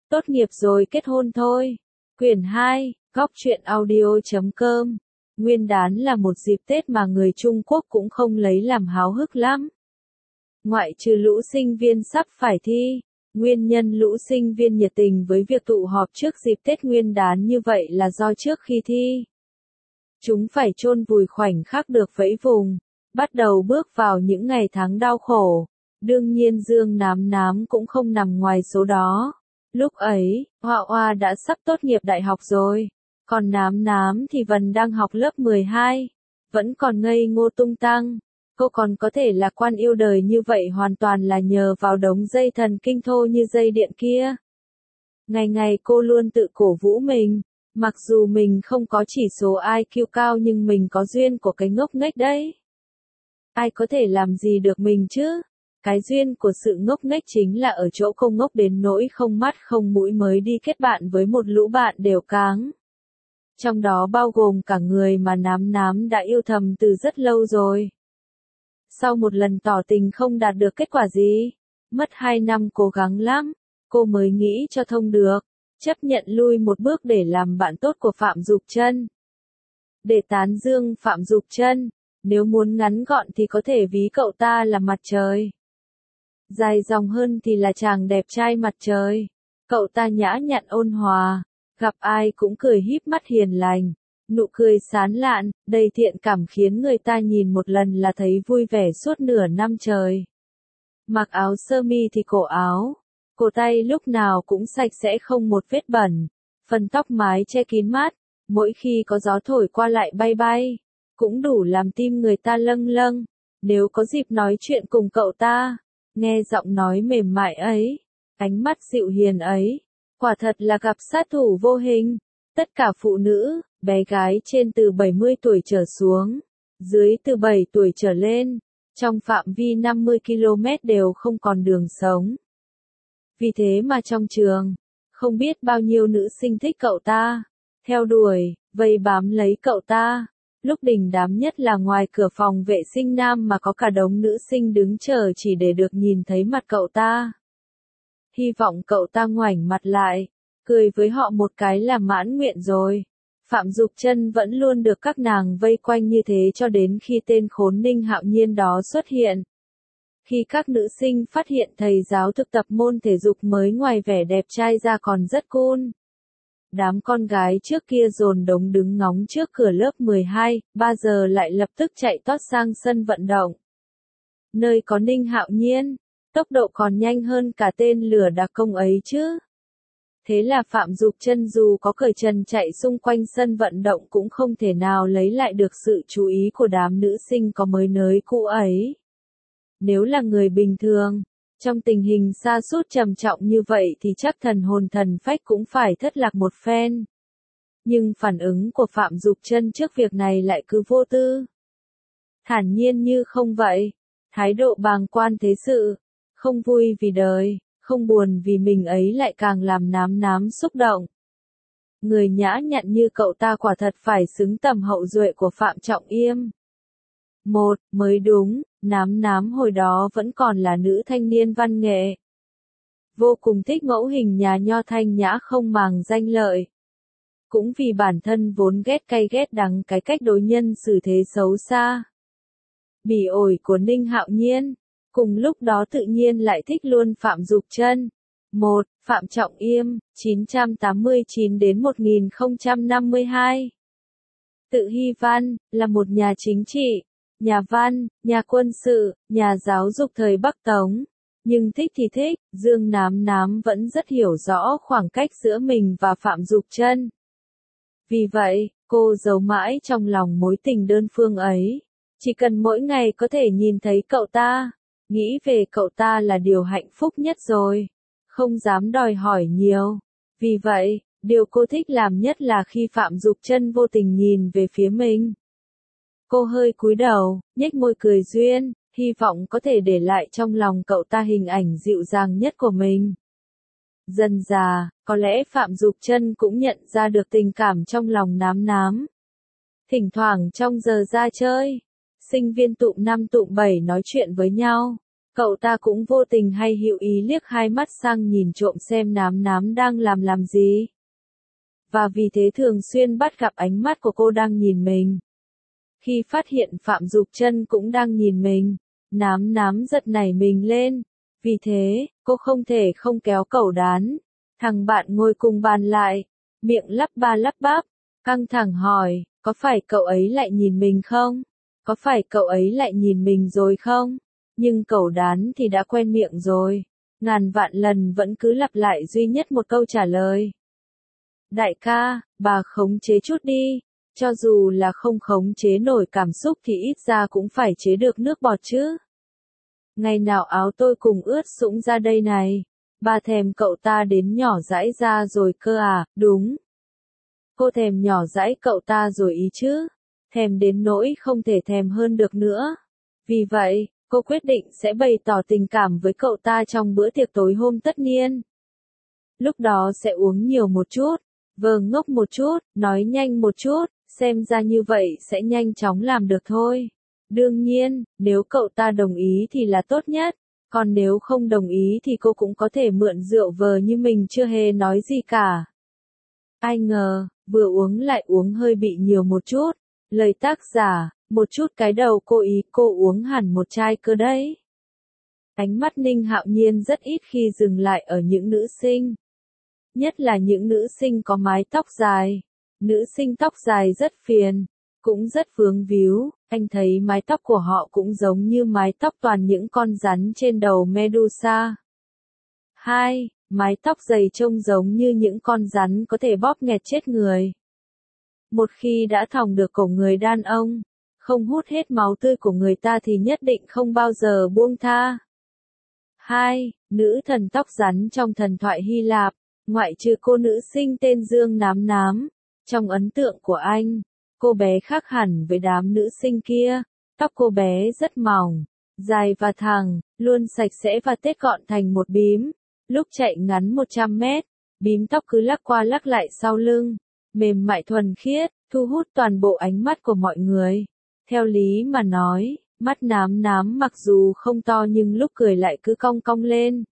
Tốt nghiệp rồi kết hôn thôi. Quyển 2, Góc truyện audio.com. Nguyên đán là một dịp Tết mà người Trung Quốc cũng không lấy làm háo hức lắm. Ngoại trừ lũ sinh viên sắp phải thi, nguyên nhân lũ sinh viên nhiệt tình với việc tụ họp trước dịp Tết Nguyên đán như vậy là do trước khi thi, chúng phải chôn vùi khoảnh khắc được vẫy vùng, bắt đầu bước vào những ngày tháng đau khổ. Đương nhiên Dương Nám Nám cũng không nằm ngoài số đó. Lúc ấy, Hoa Hoa đã sắp tốt nghiệp đại học rồi, còn Nám Nám thì vẫn đang học lớp 12, vẫn còn ngây ngô tung tăng. Cô còn có thể lạc quan yêu đời như vậy hoàn toàn là nhờ vào đống dây thần kinh thô như dây điện kia. Ngày ngày cô luôn tự cổ vũ mình, mặc dù mình không có chỉ số IQ cao nhưng mình có duyên của cái ngốc nghếch đấy. Ai có thể làm gì được mình chứ? Cái duyên của sự ngốc nghếch chính là ở chỗ cô ngốc đến nỗi không mắt không mũi mới đi kết bạn với một lũ bạn đều cáng. Trong đó bao gồm cả người mà Nám Nám đã yêu thầm từ rất lâu rồi. Sau một lần tỏ tình không đạt được kết quả gì, mất 2 năm cố gắng lắm, cô mới nghĩ cho thông được, chấp nhận lui một bước để làm bạn tốt của Phạm Dục Trân. Để tán dương Phạm Dục Trân, nếu muốn ngắn gọn thì có thể ví cậu ta là mặt trời. Dài dòng hơn thì là chàng đẹp trai mặt trời. Cậu ta nhã nhặn ôn hòa, gặp ai cũng cười híp mắt hiền lành, nụ cười sán lạn, đầy thiện cảm khiến người ta nhìn một lần là thấy vui vẻ suốt nửa năm trời. Mặc áo sơ mi thì cổ tay lúc nào cũng sạch sẽ không một vết bẩn, phần tóc mái che kín mát, mỗi khi có gió thổi qua lại bay bay, cũng đủ làm tim người ta lâng lâng. Nếu có dịp nói chuyện cùng cậu ta, nghe giọng nói mềm mại ấy, ánh mắt dịu hiền ấy, quả thật là gặp sát thủ vô hình. Tất cả phụ nữ, bé gái trên từ 70 tuổi trở xuống, dưới từ 7 tuổi trở lên, trong phạm vi 50 km đều không còn đường sống. Vì thế mà trong trường, không biết bao nhiêu nữ sinh thích cậu ta, theo đuổi, vây bám lấy cậu ta. Lúc đình đám nhất là ngoài cửa phòng vệ sinh nam mà có cả đống nữ sinh đứng chờ chỉ để được nhìn thấy mặt cậu ta. Hy vọng cậu ta ngoảnh mặt lại, cười với họ một cái là mãn nguyện rồi. Phạm Dục Trân vẫn luôn được các nàng vây quanh như thế cho đến khi tên khốn Ninh Hạo Nhiên đó xuất hiện. Khi các nữ sinh phát hiện thầy giáo thực tập môn thể dục mới ngoài vẻ đẹp trai ra còn rất cool. Đám con gái trước kia dồn đống đứng ngóng trước cửa lớp 12, 3 giờ lại lập tức chạy tót sang sân vận động. Nơi có Ninh Hạo Nhiên, tốc độ còn nhanh hơn cả tên lửa đặc công ấy chứ. Thế là Phạm Dục Trân dù có cởi trần chạy xung quanh sân vận động cũng không thể nào lấy lại được sự chú ý của đám nữ sinh có mới nới cũ ấy. Nếu là người bình thường, trong tình hình sa sút trầm trọng như vậy thì chắc thần hồn thần phách cũng phải thất lạc một phen. Nhưng phản ứng của Phạm Dục Trân trước việc này lại cứ vô tư, thản nhiên như không vậy, thái độ bàng quan thế sự, không vui vì đời, không buồn vì mình ấy lại càng làm Nám Nám xúc động. Người nhã nhặn như cậu ta quả thật phải xứng tầm hậu duệ của Phạm Trọng Yêm. Mới đúng, Nám Nám hồi đó vẫn còn là nữ thanh niên văn nghệ. Vô cùng thích mẫu hình nhà nho thanh nhã không màng danh lợi. Cũng vì bản thân vốn ghét cay ghét đắng cái cách đối nhân xử thế xấu xa, bỉ ổi của Ninh Hạo Nhiên, cùng lúc đó tự nhiên lại thích luôn Phạm Dục Trân. Phạm Trọng Yêm, 989 đến 1052. Tự Hy Văn, là một nhà chính trị, nhà văn, nhà quân sự, nhà giáo dục thời Bắc Tống. Nhưng thích thì thích, Dương Nám Nám vẫn rất hiểu rõ khoảng cách giữa mình và Phạm Dục Trân. Vì vậy, cô giấu mãi trong lòng mối tình đơn phương ấy. Chỉ cần mỗi ngày có thể nhìn thấy cậu ta, nghĩ về cậu ta là điều hạnh phúc nhất rồi. Không dám đòi hỏi nhiều. Vì vậy, điều cô thích làm nhất là khi Phạm Dục Trân vô tình nhìn về phía mình. Cô hơi cúi đầu, nhếch môi cười duyên, hy vọng có thể để lại trong lòng cậu ta hình ảnh dịu dàng nhất của mình. Dần dà, có lẽ Phạm Dục Trân cũng nhận ra được tình cảm trong lòng Nám Nám. Thỉnh thoảng trong giờ ra chơi, sinh viên tụm 5 tụm 7 nói chuyện với nhau, Cậu ta cũng vô tình hay hữu ý liếc hai mắt sang nhìn trộm xem Nám Nám đang làm gì. Và vì thế thường xuyên bắt gặp ánh mắt của cô đang nhìn mình. Khi phát hiện Phạm Dục Trân cũng đang nhìn mình, Nám Nám giật nảy mình lên. Vì thế, cô không thể không kéo cẩu đán. Thằng bạn ngồi cùng bàn lại, miệng lắp ba lắp bắp, căng thẳng hỏi, có phải cậu ấy lại nhìn mình không? Có phải cậu ấy lại nhìn mình rồi không? Nhưng cẩu đán thì đã quen miệng rồi, ngàn vạn lần vẫn cứ lặp lại duy nhất một câu trả lời. Đại ca, bà khống chế chút đi, cho dù là không khống chế nổi cảm xúc thì ít ra cũng phải chế được nước bọt chứ. Ngày nào áo tôi cùng ướt sũng ra đây này, bà thèm cậu ta đến nhỏ dãi ra rồi cơ à, đúng. Cô thèm nhỏ dãi cậu ta rồi ý chứ, thèm đến nỗi không thể thèm hơn được nữa. Vì vậy, cô quyết định sẽ bày tỏ tình cảm với cậu ta trong bữa tiệc tối hôm tất niên. Lúc đó sẽ uống nhiều một chút, vờ ngốc một chút, nói nhanh một chút, xem ra như vậy sẽ nhanh chóng làm được thôi. Đương nhiên, nếu cậu ta đồng ý thì là tốt nhất, còn nếu không đồng ý thì cô cũng có thể mượn rượu vờ như mình chưa hề nói gì cả. Ai ngờ, vừa uống lại uống hơi bị nhiều một chút, lời tác giả, một chút cái đầu cô ý cô uống hẳn một chai cơ đấy. Ánh mắt Ninh Hạo Nhiên rất ít khi dừng lại ở những nữ sinh. Nhất là những nữ sinh có mái tóc dài. Nữ sinh tóc dài rất phiền, cũng rất vướng víu, anh thấy mái tóc của họ cũng giống như mái tóc toàn những con rắn trên đầu Medusa. 2. Mái tóc dày trông giống như những con rắn có thể bóp nghẹt chết người. Một khi đã thòng được cổ người đàn ông, không hút hết máu tươi của người ta thì nhất định không bao giờ buông tha. 2. Nữ thần tóc rắn trong thần thoại Hy Lạp, ngoại trừ cô nữ sinh tên Dương Nám Nám. Trong ấn tượng của anh, cô bé khác hẳn với đám nữ sinh kia, tóc cô bé rất mỏng, dài và thẳng, luôn sạch sẽ và tết gọn thành một bím. Lúc chạy ngắn 100 mét, bím tóc cứ lắc qua lắc lại sau lưng, mềm mại thuần khiết, thu hút toàn bộ ánh mắt của mọi người. Theo lý mà nói, mắt Nám Nám mặc dù không to nhưng lúc cười lại cứ cong cong lên.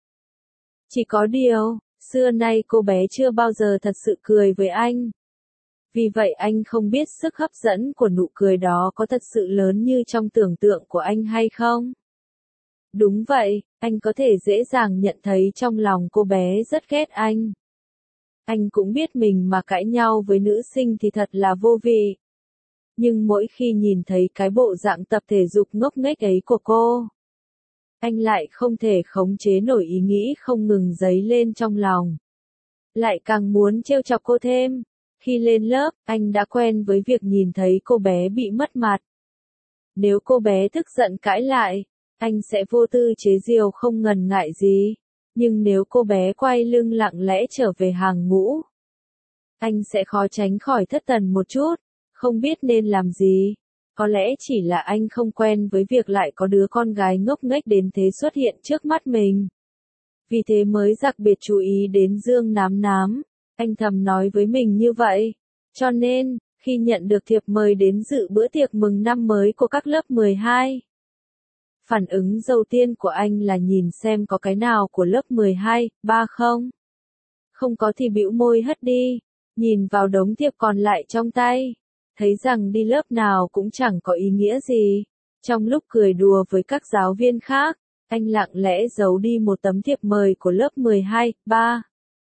Chỉ có điều, xưa nay cô bé chưa bao giờ thật sự cười với anh. Vì vậy anh không biết sức hấp dẫn của nụ cười đó có thật sự lớn như trong tưởng tượng của anh hay không. Đúng vậy, anh có thể dễ dàng nhận thấy trong lòng cô bé rất ghét anh. Anh cũng biết mình mà cãi nhau với nữ sinh thì thật là vô vị. Nhưng mỗi khi nhìn thấy cái bộ dạng tập thể dục ngốc nghếch ấy của cô, anh lại không thể khống chế nổi ý nghĩ không ngừng dấy lên trong lòng. Lại càng muốn trêu chọc cô thêm. Khi lên lớp, anh đã quen với việc nhìn thấy cô bé bị mất mặt. Nếu cô bé tức giận cãi lại, anh sẽ vô tư chế giễu không ngần ngại gì. Nhưng nếu cô bé quay lưng lặng lẽ trở về hàng ngũ, anh sẽ khó tránh khỏi thất thần một chút, không biết nên làm gì. Có lẽ chỉ là anh không quen với việc lại có đứa con gái ngốc nghếch đến thế xuất hiện trước mắt mình. Vì thế mới đặc biệt chú ý đến Dương Nám Nám. Anh thầm nói với mình như vậy. Cho nên, khi nhận được thiệp mời đến dự bữa tiệc mừng năm mới của các lớp 12, phản ứng đầu tiên của anh là nhìn xem có cái nào của lớp 12, 3 không. Không có thì bĩu môi hất đi, nhìn vào đống thiệp còn lại trong tay, thấy rằng đi lớp nào cũng chẳng có ý nghĩa gì. Trong lúc cười đùa với các giáo viên khác, anh lặng lẽ giấu đi một tấm thiệp mời của lớp 12, 3.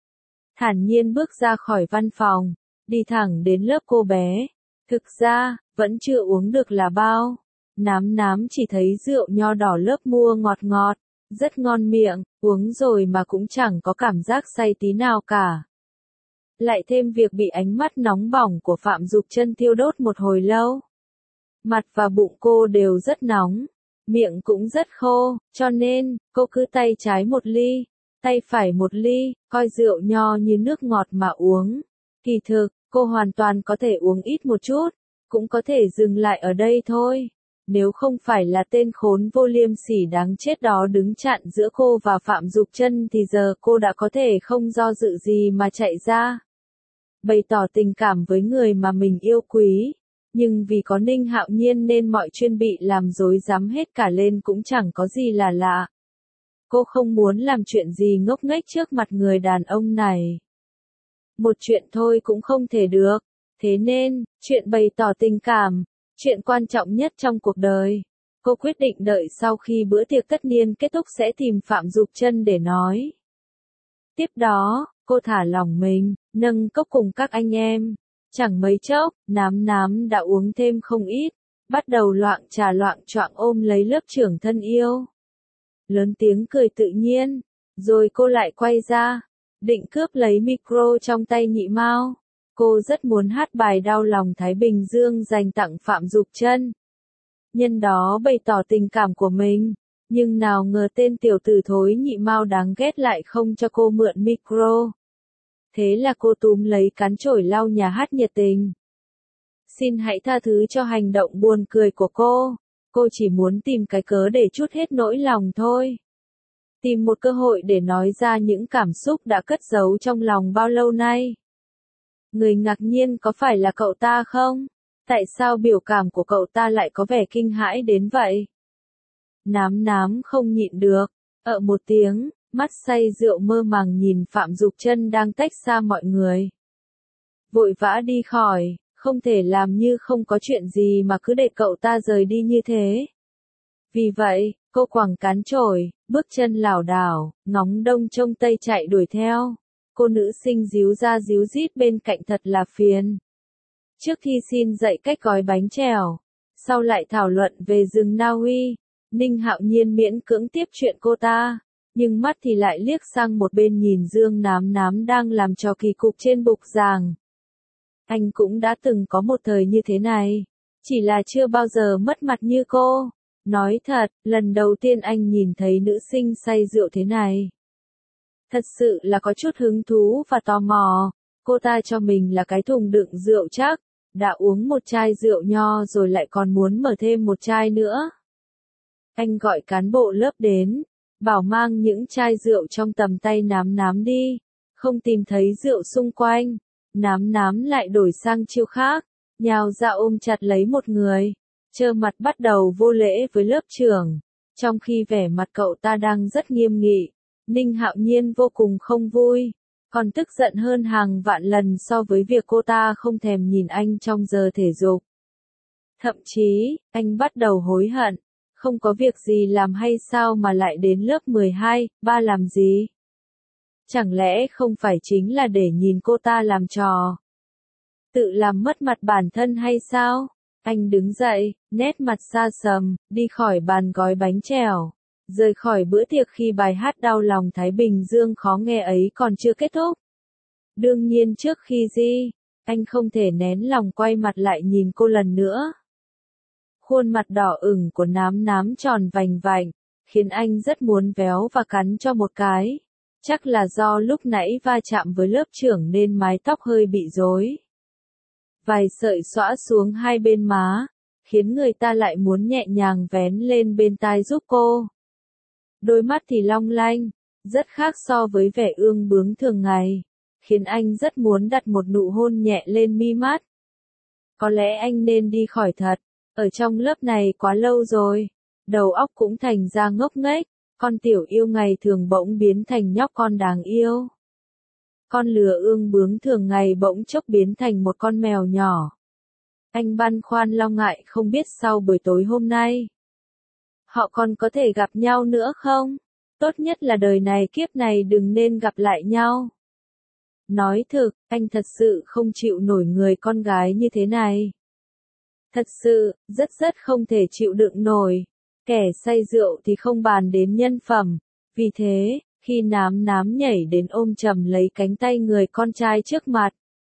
Thản nhiên bước ra khỏi văn phòng, đi thẳng đến lớp cô bé. Thực ra, vẫn chưa uống được là bao. Nám Nám chỉ thấy rượu nho đỏ lớp mua ngọt ngọt, rất ngon miệng, uống rồi mà cũng chẳng có cảm giác say tí nào cả. Lại thêm việc bị ánh mắt nóng bỏng của Phạm Dục Trân thiêu đốt một hồi lâu. Mặt và bụng cô đều rất nóng, miệng cũng rất khô, cho nên, cô cứ tay trái một ly, tay phải một ly, coi rượu nho như nước ngọt mà uống. Kỳ thực, cô hoàn toàn có thể uống ít một chút, cũng có thể dừng lại ở đây thôi. Nếu không phải là tên khốn vô liêm sỉ đáng chết đó đứng chặn giữa cô và Phạm Dục Trân thì giờ cô đã có thể không do dự gì mà chạy ra. Bày tỏ tình cảm với người mà mình yêu quý. Nhưng vì có Ninh Hạo Nhiên nên mọi chuyện bị làm rối rắm hết cả lên cũng chẳng có gì là lạ. Cô không muốn làm chuyện gì ngốc nghếch trước mặt người đàn ông này. Một chuyện thôi cũng không thể được. Thế nên, chuyện bày tỏ tình cảm, chuyện quan trọng nhất trong cuộc đời. Cô quyết định đợi sau khi bữa tiệc tất niên kết thúc sẽ tìm Phạm Dục Trân để nói. Tiếp đó, cô thả lỏng mình, nâng cốc cùng các anh em. Chẳng mấy chốc, Nám Nám đã uống thêm không ít, bắt đầu loạng trà loạng choạng ôm lấy lớp trưởng thân yêu. Lớn tiếng cười tự nhiên, rồi cô lại quay ra, định cướp lấy micro trong tay Nhị Mao. Cô rất muốn hát bài Đau lòng Thái Bình Dương dành tặng Phạm Dục Trân. Nhân đó bày tỏ tình cảm của mình, nhưng nào ngờ tên tiểu tử thối Nhị Mao đáng ghét lại không cho cô mượn micro. Thế là cô túm lấy cán chổi lau nhà hát nhiệt tình. Xin hãy tha thứ cho hành động buồn cười của cô chỉ muốn tìm cái cớ để trút hết nỗi lòng thôi. Tìm một cơ hội để nói ra những cảm xúc đã cất giấu trong lòng bao lâu nay. Người ngạc nhiên có phải là cậu ta không? Tại sao biểu cảm của cậu ta lại có vẻ kinh hãi đến vậy? Nám Nám không nhịn được, một tiếng, mắt say rượu mơ màng nhìn Phạm Dục Trân đang tách xa mọi người. Vội vã đi khỏi, không thể làm như không có chuyện gì mà cứ để cậu ta rời đi như thế. Vì vậy, cô quẳng cán chổi, bước chân lảo đảo, ngóng đông trông tây chạy đuổi theo. Cô nữ sinh díu ra díu dít bên cạnh thật là phiền. Trước khi xin dạy cách gói bánh trèo, sau lại thảo luận về rừng Na Uy, Ninh Hạo Nhiên miễn cưỡng tiếp chuyện cô ta, nhưng mắt thì lại liếc sang một bên nhìn Dương Nám Nám đang làm trò kỳ cục trên bục giảng. Anh cũng đã từng có một thời như thế này, chỉ là chưa bao giờ mất mặt như cô. Nói thật, lần đầu tiên anh nhìn thấy nữ sinh say rượu thế này. Thật sự là có chút hứng thú và tò mò, cô ta cho mình là cái thùng đựng rượu chắc, đã uống một chai rượu nho rồi lại còn muốn mở thêm một chai nữa. Anh gọi cán bộ lớp đến, bảo mang những chai rượu trong tầm tay Nám Nám đi, không tìm thấy rượu xung quanh, Nám Nám lại đổi sang chiêu khác, nhào ra ôm chặt lấy một người, trơ mặt bắt đầu vô lễ với lớp trưởng, trong khi vẻ mặt cậu ta đang rất nghiêm nghị. Ninh Hạo Nhiên vô cùng không vui, còn tức giận hơn hàng vạn lần so với việc cô ta không thèm nhìn anh trong giờ thể dục. Thậm chí, anh bắt đầu hối hận, không có việc gì làm hay sao mà lại đến lớp 12, ba làm gì? Chẳng lẽ không phải chính là để nhìn cô ta làm trò? Tự làm mất mặt bản thân hay sao? Anh đứng dậy, nét mặt xa sầm, đi khỏi bàn gói bánh trèo. Rời khỏi bữa tiệc khi bài hát Đau lòng Thái Bình Dương khó nghe ấy còn chưa kết thúc. Đương nhiên trước khi đi, anh không thể nén lòng quay mặt lại nhìn cô lần nữa. Khuôn mặt đỏ ửng của Nám Nám tròn vành vạnh, khiến anh rất muốn véo và cắn cho một cái. Chắc là do lúc nãy va chạm với lớp trưởng nên mái tóc hơi bị rối. Vài sợi xõa xuống hai bên má, khiến người ta lại muốn nhẹ nhàng vén lên bên tai giúp cô. Đôi mắt thì long lanh, rất khác so với vẻ ương bướng thường ngày, khiến anh rất muốn đặt một nụ hôn nhẹ lên mi mắt. Có lẽ anh nên đi khỏi thật, ở trong lớp này quá lâu rồi, đầu óc cũng thành ra ngốc nghếch, con tiểu yêu ngày thường bỗng biến thành nhóc con đáng yêu. Con lừa ương bướng thường ngày bỗng chốc biến thành một con mèo nhỏ. Anh băn khoăn lo ngại không biết sau buổi tối hôm nay, họ còn có thể gặp nhau nữa không? Tốt nhất là đời này kiếp này đừng nên gặp lại nhau. Nói thực, anh thật sự không chịu nổi người con gái như thế này. Thật sự, rất không thể chịu đựng nổi. Kẻ say rượu thì không bàn đến nhân phẩm. Vì thế, khi Nám Nám nhảy đến ôm chầm lấy cánh tay người con trai trước mặt,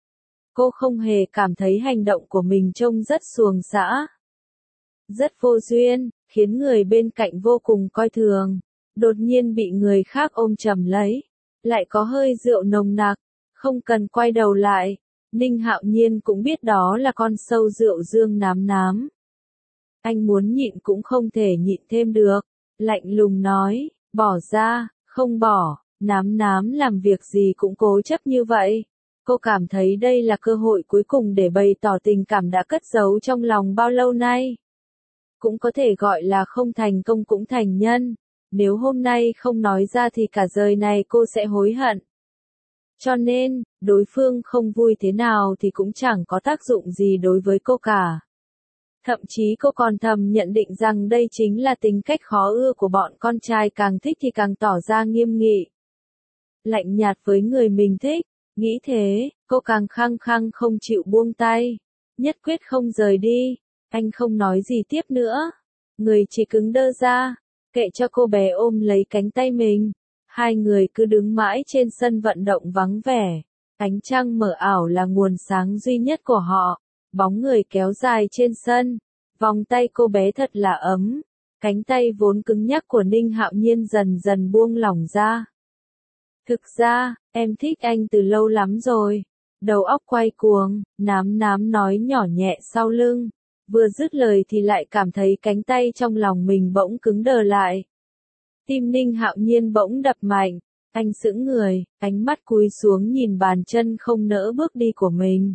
cô không hề cảm thấy hành động của mình trông rất xuồng xã. Rất vô duyên, khiến người bên cạnh vô cùng coi thường. Đột nhiên bị người khác ôm chầm lấy, lại có hơi rượu nồng nặc, không cần quay đầu lại. Ninh Hạo Nhiên cũng biết đó là con sâu rượu Dương Nám Nám. Anh muốn nhịn cũng không thể nhịn thêm được, lạnh lùng nói, bỏ ra, không bỏ. Nám Nám làm việc gì cũng cố chấp như vậy. Cô cảm thấy đây là cơ hội cuối cùng để bày tỏ tình cảm đã cất giấu trong lòng bao lâu nay. Cũng có thể gọi là không thành công cũng thành nhân. Nếu hôm nay không nói ra thì cả đời này cô sẽ hối hận. Cho nên, đối phương không vui thế nào thì cũng chẳng có tác dụng gì đối với cô cả. Thậm chí cô còn thầm nhận định rằng đây chính là tính cách khó ưa của bọn con trai, càng thích thì càng tỏ ra nghiêm nghị, lạnh nhạt với người mình thích. Nghĩ thế, cô càng khăng khăng không chịu buông tay, nhất quyết không rời đi. Anh không nói gì tiếp nữa, người chỉ cứng đơ ra, kệ cho cô bé ôm lấy cánh tay mình. Hai người cứ đứng mãi trên sân vận động vắng vẻ, ánh trăng mờ ảo là nguồn sáng duy nhất của họ, bóng người kéo dài trên sân, vòng tay cô bé thật là ấm, cánh tay vốn cứng nhắc của Ninh Hạo Nhiên dần dần buông lỏng ra. Thực ra, em thích anh từ lâu lắm rồi. Đầu óc quay cuồng, nám nám nói nhỏ nhẹ sau lưng. Vừa dứt lời thì lại cảm thấy cánh tay trong lòng mình bỗng cứng đờ lại. Tim Ninh Hạo Nhiên bỗng đập mạnh, anh sững người, ánh mắt cúi xuống nhìn bàn chân không nỡ bước đi của mình.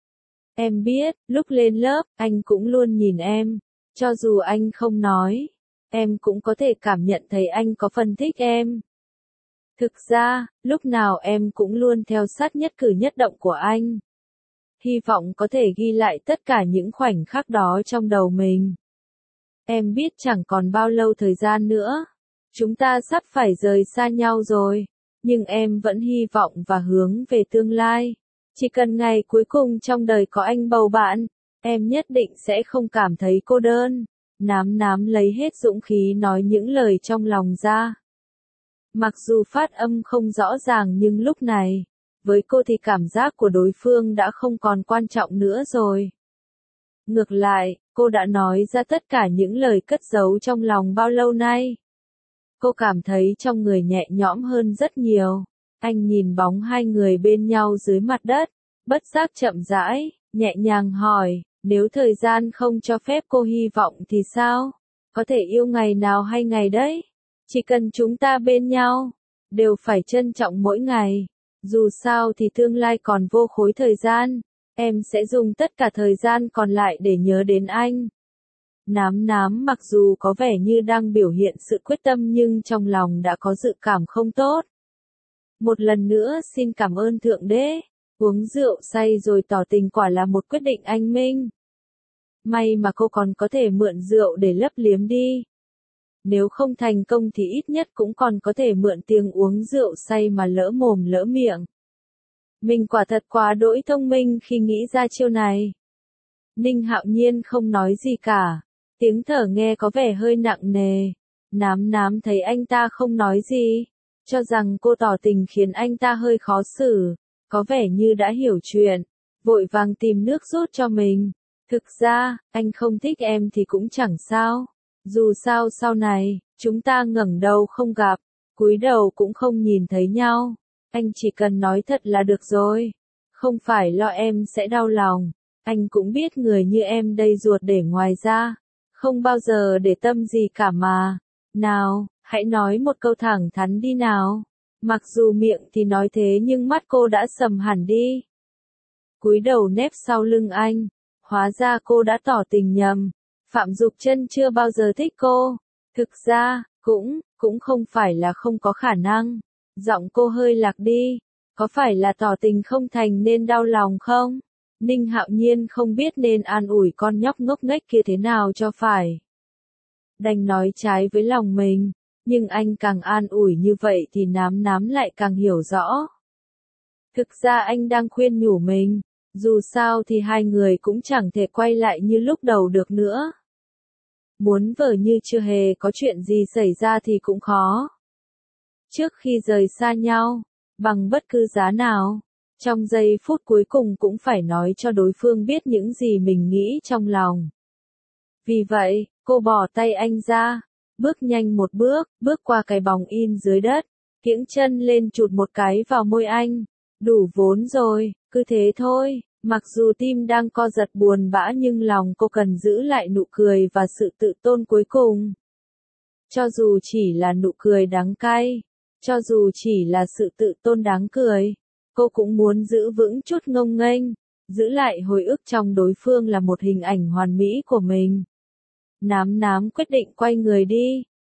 Em biết, lúc lên lớp, anh cũng luôn nhìn em. Cho dù anh không nói, em cũng có thể cảm nhận thấy anh có phần thích em. Thực ra, lúc nào em cũng luôn theo sát nhất cử nhất động của anh. Hy vọng có thể ghi lại tất cả những khoảnh khắc đó trong đầu mình. Em biết chẳng còn bao lâu thời gian nữa. Chúng ta sắp phải rời xa nhau rồi. Nhưng em vẫn hy vọng và hướng về tương lai. Chỉ cần ngày cuối cùng trong đời có anh bầu bạn, em nhất định sẽ không cảm thấy cô đơn. Nám nám lấy hết dũng khí nói những lời trong lòng ra. Mặc dù phát âm không rõ ràng nhưng lúc này, với cô thì cảm giác của đối phương đã không còn quan trọng nữa rồi. Ngược lại, cô đã nói ra tất cả những lời cất giấu trong lòng bao lâu nay. Cô cảm thấy trong người nhẹ nhõm hơn rất nhiều. Anh nhìn bóng hai người bên nhau dưới mặt đất, bất giác chậm rãi, nhẹ nhàng hỏi, nếu thời gian không cho phép cô hy vọng thì sao? Có thể yêu ngày nào hay ngày đấy. Chỉ cần chúng ta bên nhau, đều phải trân trọng mỗi ngày. Dù sao thì tương lai còn vô khối thời gian, em sẽ dùng tất cả thời gian còn lại để nhớ đến anh. Nám nám mặc dù có vẻ như đang biểu hiện sự quyết tâm nhưng trong lòng đã có dự cảm không tốt. Một lần nữa xin cảm ơn Thượng Đế, uống rượu say rồi tỏ tình quả là một quyết định anh minh. May mà cô còn có thể mượn rượu để lấp liếm đi. Nếu không thành công thì ít nhất cũng còn có thể mượn tiếng uống rượu say mà lỡ mồm lỡ miệng. Mình quả thật quá đỗi thông minh khi nghĩ ra chiêu này. Ninh Hạo Nhiên không nói gì cả. Tiếng thở nghe có vẻ hơi nặng nề. Nám nám thấy anh ta không nói gì, cho rằng cô tỏ tình khiến anh ta hơi khó xử, có vẻ như đã hiểu chuyện, vội vàng tìm nước rút cho mình. Thực ra, anh không thích em thì cũng chẳng sao. Dù sao sau này, chúng ta ngẩng đầu không gặp, cúi đầu cũng không nhìn thấy nhau. Anh chỉ cần nói thật là được rồi. Không phải lo em sẽ đau lòng. Anh cũng biết người như em đây ruột để ngoài ra. Không bao giờ để tâm gì cả mà. Nào, hãy nói một câu thẳng thắn đi nào. Mặc dù miệng thì nói thế nhưng mắt cô đã sầm hẳn đi. Cúi đầu nép sau lưng anh. Hóa ra cô đã tỏ tình nhầm. Phạm Dục Trân chưa bao giờ thích cô. Thực ra, cũng không phải là không có khả năng. Giọng cô hơi lạc đi. Có phải là tỏ tình không thành nên đau lòng không? Ninh Hạo Nhiên không biết nên an ủi con nhóc ngốc nghếch kia thế nào cho phải. Đành nói trái với lòng mình, nhưng anh càng an ủi như vậy thì nám nám lại càng hiểu rõ. Thực ra anh đang khuyên nhủ mình, dù sao thì hai người cũng chẳng thể quay lại như lúc đầu được nữa. Muốn vờ như chưa hề có chuyện gì xảy ra thì cũng khó. Trước khi rời xa nhau, bằng bất cứ giá nào, trong giây phút cuối cùng cũng phải nói cho đối phương biết những gì mình nghĩ trong lòng. Vì vậy, cô bỏ tay anh ra, bước nhanh một bước, bước qua cái bóng in dưới đất, kiễng chân lên chụt một cái vào môi anh. Đủ vốn rồi, cứ thế thôi. Mặc dù tim đang co giật buồn bã nhưng lòng cô cần giữ lại nụ cười và sự tự tôn cuối cùng. Cho dù chỉ là nụ cười đắng cay, cho dù chỉ là sự tự tôn đáng cười, cô cũng muốn giữ vững chút ngông nghênh, giữ lại hồi ức trong đối phương là một hình ảnh hoàn mỹ của mình. Nám nám quyết định quay người đi,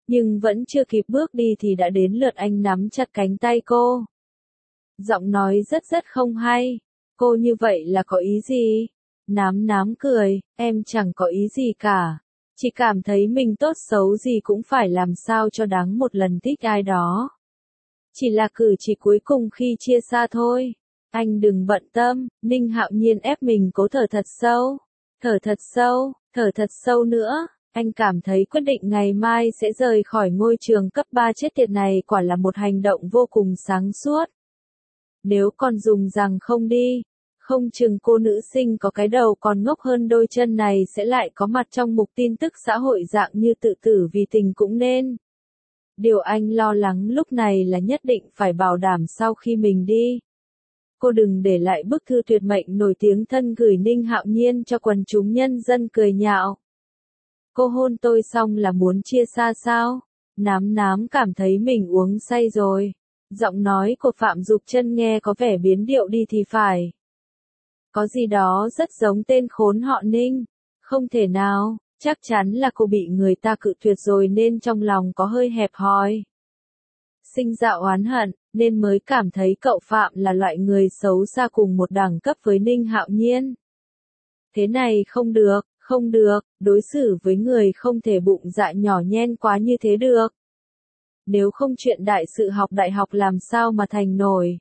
nhưng vẫn chưa kịp bước đi thì đã đến lượt anh nắm chặt cánh tay cô. Giọng nói rất không hay, cô như vậy là có ý gì? Nám nám cười, em chẳng có ý gì cả. Chỉ cảm thấy mình tốt xấu gì cũng phải làm sao cho đáng một lần thích ai đó. Chỉ là cử chỉ cuối cùng khi chia xa thôi. Anh đừng bận tâm, Ninh Hạo Nhiên ép mình cố thở thật sâu. Thở thật sâu nữa. Anh cảm thấy quyết định ngày mai sẽ rời khỏi ngôi trường cấp 3 chết tiệt này quả là một hành động vô cùng sáng suốt. Nếu còn dùng rằng không đi, không chừng cô nữ sinh có cái đầu còn ngốc hơn đôi chân này sẽ lại có mặt trong mục tin tức xã hội dạng như tự tử vì tình cũng nên. Điều anh lo lắng lúc này là nhất định phải bảo đảm sau khi mình đi. Cô đừng để lại bức thư tuyệt mệnh nổi tiếng thân gửi Ninh Hạo Nhiên cho quần chúng nhân dân cười nhạo. Cô hôn tôi xong là muốn chia xa sao? Nám nám cảm thấy mình uống say rồi. Giọng nói của Phạm Dục Chân nghe có vẻ biến điệu đi thì phải. Có gì đó rất giống tên khốn họ Ninh. Không thể nào, chắc chắn là cô bị người ta cự tuyệt rồi nên trong lòng có hơi hẹp hòi. Sinh ra oán hận, nên mới cảm thấy cậu Phạm là loại người xấu xa cùng một đẳng cấp với Ninh Hạo Nhiên. Thế này không được, đối xử với người không thể bụng dạ nhỏ nhen quá như thế được. Nếu không chuyện đại sự học đại học làm sao mà thành nổi.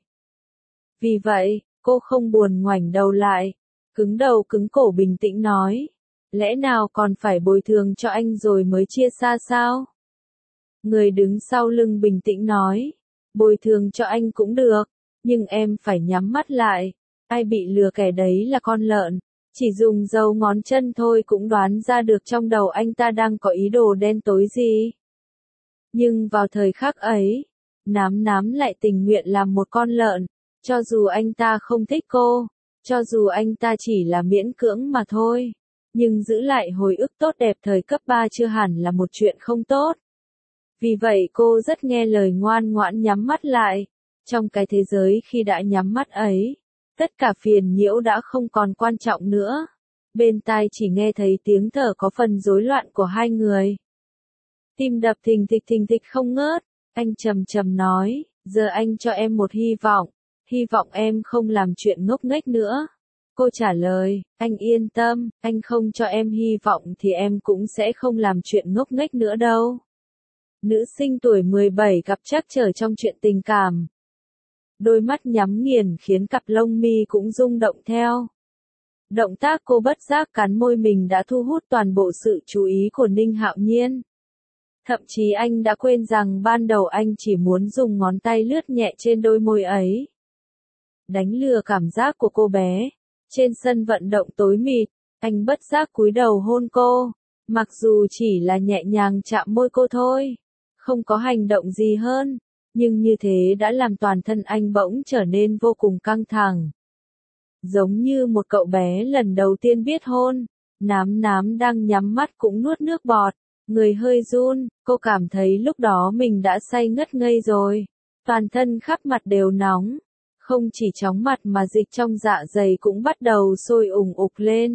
Vì vậy, cô không buồn ngoảnh đầu lại, cứng đầu cứng cổ bình tĩnh nói. Lẽ nào còn phải bồi thường cho anh rồi mới chia xa sao? Người đứng sau lưng bình tĩnh nói. Bồi thường cho anh cũng được, nhưng em phải nhắm mắt lại. Ai bị lừa kẻ đấy là con lợn. Chỉ dùng dấu ngón chân thôi cũng đoán ra được trong đầu anh ta đang có ý đồ đen tối gì. Nhưng vào thời khắc ấy, nám nám lại tình nguyện làm một con lợn, cho dù anh ta không thích cô, cho dù anh ta chỉ là miễn cưỡng mà thôi. Nhưng giữ lại hồi ức tốt đẹp thời cấp 3 chưa hẳn là một chuyện không tốt. Vì vậy cô rất nghe lời ngoan ngoãn nhắm mắt lại. Trong cái thế giới khi đã nhắm mắt ấy, tất cả phiền nhiễu đã không còn quan trọng nữa. Bên tai chỉ nghe thấy tiếng thở có phần rối loạn của hai người. Tim đập thình thịch không ngớt. Anh trầm trầm nói, giờ anh cho em một hy vọng em không làm chuyện ngốc nghếch nữa. Cô trả lời, anh yên tâm, anh không cho em hy vọng thì em cũng sẽ không làm chuyện ngốc nghếch nữa đâu. Nữ sinh tuổi 17 gặp trắc trở trong chuyện tình cảm. Đôi mắt nhắm nghiền khiến cặp lông mi cũng rung động theo. Động tác cô bất giác cắn môi mình đã thu hút toàn bộ sự chú ý của Ninh Hạo Nhiên. Thậm chí anh đã quên rằng ban đầu anh chỉ muốn dùng ngón tay lướt nhẹ trên đôi môi ấy. Đánh lừa cảm giác của cô bé. Trên sân vận động tối mịt, anh bất giác cúi đầu hôn cô. Mặc dù chỉ là nhẹ nhàng chạm môi cô thôi. Không có hành động gì hơn. Nhưng như thế đã làm toàn thân anh bỗng trở nên vô cùng căng thẳng. Giống như một cậu bé lần đầu tiên biết hôn. Nám nám đang nhắm mắt cũng nuốt nước bọt. Người hơi run, cô cảm thấy lúc đó mình đã say ngất ngây rồi. Toàn thân khắp mặt đều nóng. Không chỉ chóng mặt mà dịch trong dạ dày cũng bắt đầu sôi ủng ục lên.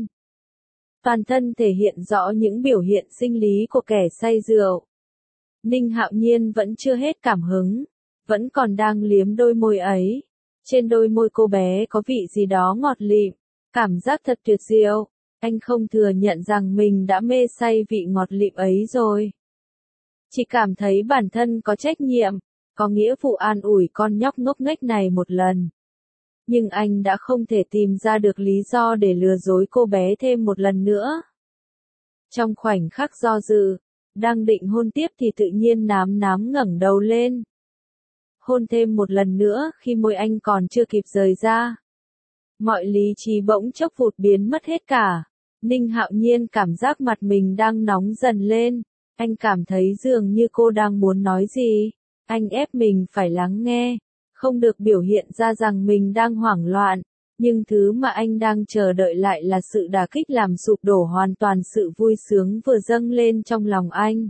Toàn thân thể hiện rõ những biểu hiện sinh lý của kẻ say rượu. Ninh Hạo Nhiên vẫn chưa hết cảm hứng, vẫn còn đang liếm đôi môi ấy. Trên đôi môi cô bé có vị gì đó ngọt lịm, cảm giác thật tuyệt diệu. Anh không thừa nhận rằng mình đã mê say vị ngọt lịm ấy rồi. Chỉ cảm thấy bản thân có trách nhiệm, có nghĩa vụ an ủi con nhóc ngốc nghếch này một lần. Nhưng anh đã không thể tìm ra được lý do để lừa dối cô bé thêm một lần nữa. Trong khoảnh khắc do dự, đang định hôn tiếp thì tự nhiên nám nám ngẩng đầu lên. Hôn thêm một lần nữa khi môi anh còn chưa kịp rời ra. Mọi lý trí bỗng chốc vụt biến mất hết cả. Ninh Hạo Nhiên cảm giác mặt mình đang nóng dần lên. Anh cảm thấy dường như cô đang muốn nói gì. Anh ép mình phải lắng nghe. Không được biểu hiện ra rằng mình đang hoảng loạn. Nhưng thứ mà anh đang chờ đợi lại là sự đả kích làm sụp đổ hoàn toàn sự vui sướng vừa dâng lên trong lòng anh.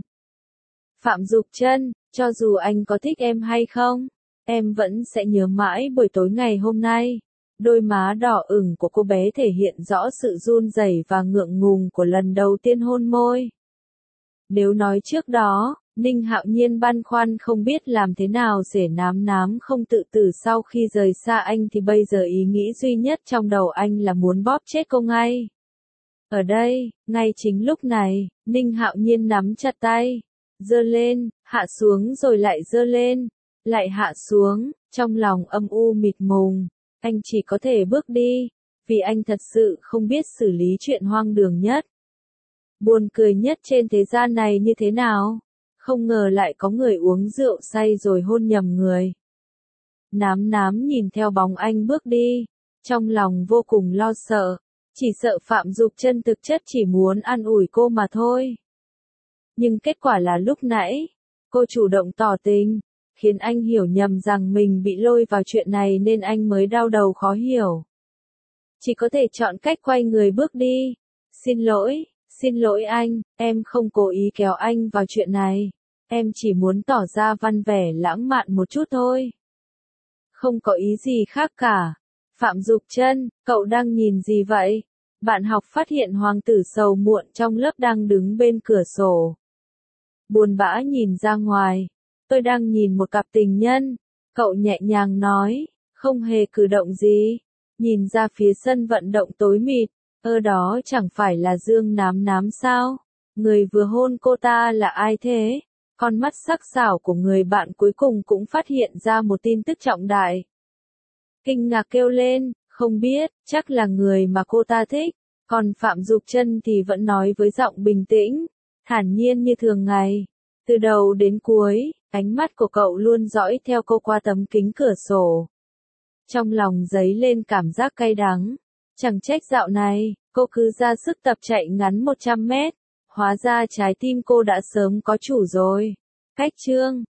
Phạm Dục Chân, cho dù anh có thích em hay không, em vẫn sẽ nhớ mãi buổi tối ngày hôm nay. Đôi má đỏ ửng của cô bé thể hiện rõ sự run rẩy và ngượng ngùng của lần đầu tiên hôn môi. Nếu nói trước đó, Ninh Hạo Nhiên băn khoăn không biết làm thế nào để nám không tự tử sau khi rời xa anh thì bây giờ ý nghĩ duy nhất trong đầu anh là muốn bóp chết cô ngay. Ở đây, ngay chính lúc này, Ninh Hạo Nhiên nắm chặt tay, giơ lên, hạ xuống rồi lại giơ lên, lại hạ xuống, trong lòng âm u mịt mùng, anh chỉ có thể bước đi, vì anh thật sự không biết xử lý chuyện hoang đường nhất. Buồn cười nhất trên thế gian này như thế nào? Không ngờ lại có người uống rượu say rồi hôn nhầm người. Nám nhìn theo bóng anh bước đi, trong lòng vô cùng lo sợ, chỉ sợ Phạm Dục Chân thực chất chỉ muốn an ủi cô mà thôi. Nhưng kết quả là lúc nãy, cô chủ động tỏ tình, khiến anh hiểu nhầm rằng mình bị lôi vào chuyện này nên anh mới đau đầu khó hiểu. Chỉ có thể chọn cách quay người bước đi. Xin lỗi anh, em không cố ý kéo anh vào chuyện này. Em chỉ muốn tỏ ra văn vẻ lãng mạn một chút thôi. Không có ý gì khác cả. Phạm Dục Chân, cậu đang nhìn gì vậy? Bạn học phát hiện hoàng tử sầu muộn trong lớp đang đứng bên cửa sổ. Buồn bã nhìn ra ngoài. Tôi đang nhìn một cặp tình nhân. Cậu nhẹ nhàng nói, không hề cử động gì. Nhìn ra phía sân vận động tối mịt. Đó chẳng phải là Dương Nám sao? Người vừa hôn cô ta là ai thế? Con mắt sắc sảo của người bạn cuối cùng cũng phát hiện ra một tin tức trọng đại. Kinh ngạc kêu lên, không biết, chắc là người mà cô ta thích. Còn Phạm Dục Chân thì vẫn nói với giọng bình tĩnh, thản nhiên như thường ngày. Từ đầu đến cuối, ánh mắt của cậu luôn dõi theo cô qua tấm kính cửa sổ. Trong lòng dấy lên cảm giác cay đắng. Chẳng trách dạo này, cô cứ ra sức tập chạy ngắn 100 mét. Hóa ra trái tim cô đã sớm có chủ rồi. Cách chương